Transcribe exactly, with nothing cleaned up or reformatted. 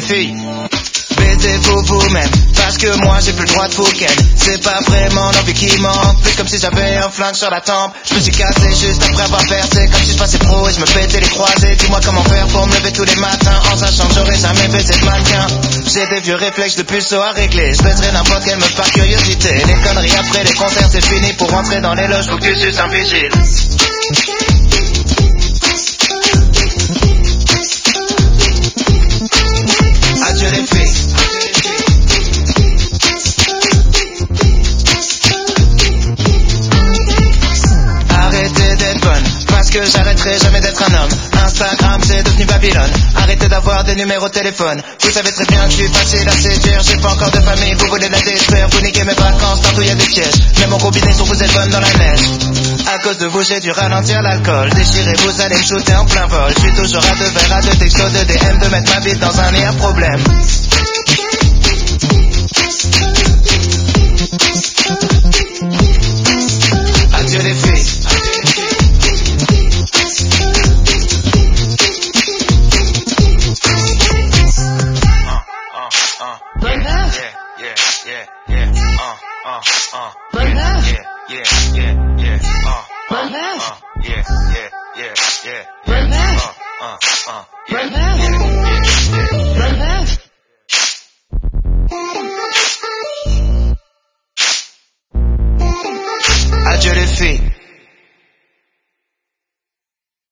filles, baisez-vous vous-même, parce que moi j'ai plus le droit de vous ken. C'est pas vraiment l'envie qui manque, plus comme si j'avais un flingue sur la tempe. Je me suis cassé juste après avoir percé, comme si je passais pro et je me pétais les croisés. Dis-moi comment faire pour me lever tous les matins, en sachant que j'aurais jamais baisé de mannequin. J'ai des vieux réflexes de puceau à régler, je baiserai n'importe quelle meuf par curiosité. Les conneries après les concerts c'est fini, pour rentrer dans les loges faut que tu suces un vigile. Adieu les filles. Arrêtez d'être bonne, parce que j'arrêterai jamais d'être un homme. Instagram c'est devenu Babylone, arrêtez d'avoir des numéros de téléphone. Vous savez très bien que je suis facile à séduire, j'ai pas encore de famille, vous voulez la détruire. Vous niquez mes vacances, partout y'a des pièges, même en combinaison vous êtes bonne dans la neige. À cause de vous j'ai dû ralentir l'alcool, déchirez vous allez me shooter en plein vol. Je suis toujours à deux verres, à deux textos, de D M, de mettre ma bite dans un nid à problème. Adieu les filles. Bonne meuf. Yeah, yeah, yeah, yeah, uh, uh, uh. Bonne meuf. Yeah, yeah, yeah, yeah, uh, Bonne meuf. uh, yeah, yeah, yeah, yeah, Bonne meuf. uh, uh, uh, yeah. Bonne meuf.